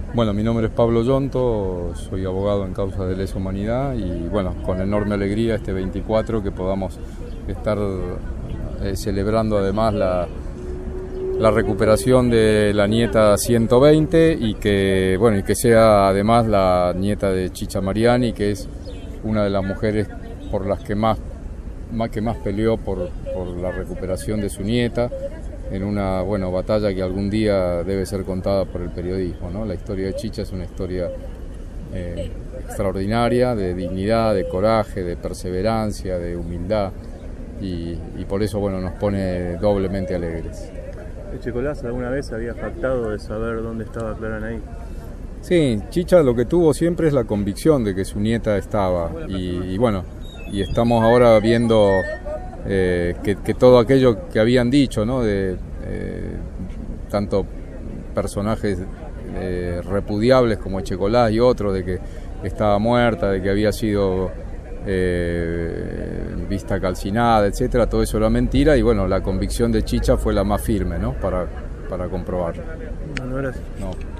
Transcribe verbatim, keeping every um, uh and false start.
Bueno, mi nombre es Pablo Yonto, soy abogado en causa de lesa humanidad y bueno, con enorme alegría este veinticuatro que podamos estar eh, celebrando además la, la recuperación de la nieta ciento veinte y que, bueno, y que sea además la nieta de Chicha Mariani, que es una de las mujeres por las que más, más, que más peleó por, por la recuperación de su nieta, en una bueno, batalla que algún día debe ser contada por el periodismo, ¿no? La historia de Chicha es una historia eh, extraordinaria, de dignidad, de coraje, de perseverancia, de humildad, y, y por eso bueno, nos pone doblemente alegres. Echecolás alguna vez había jactado de saber dónde estaba Clara Anaí. Sí, Chicha lo que tuvo siempre es la convicción de que su nieta estaba, y, y bueno, y estamos ahora viendo Eh, que, que todo aquello que habían dicho, ¿no? De eh, tanto personajes eh, repudiables como Echecolás y otros, de que estaba muerta, de que había sido eh, vista calcinada, etcétera, todo eso era mentira, y bueno, la convicción de Chicha fue la más firme, ¿no? Para, para comprobarlo. No, no era así. No.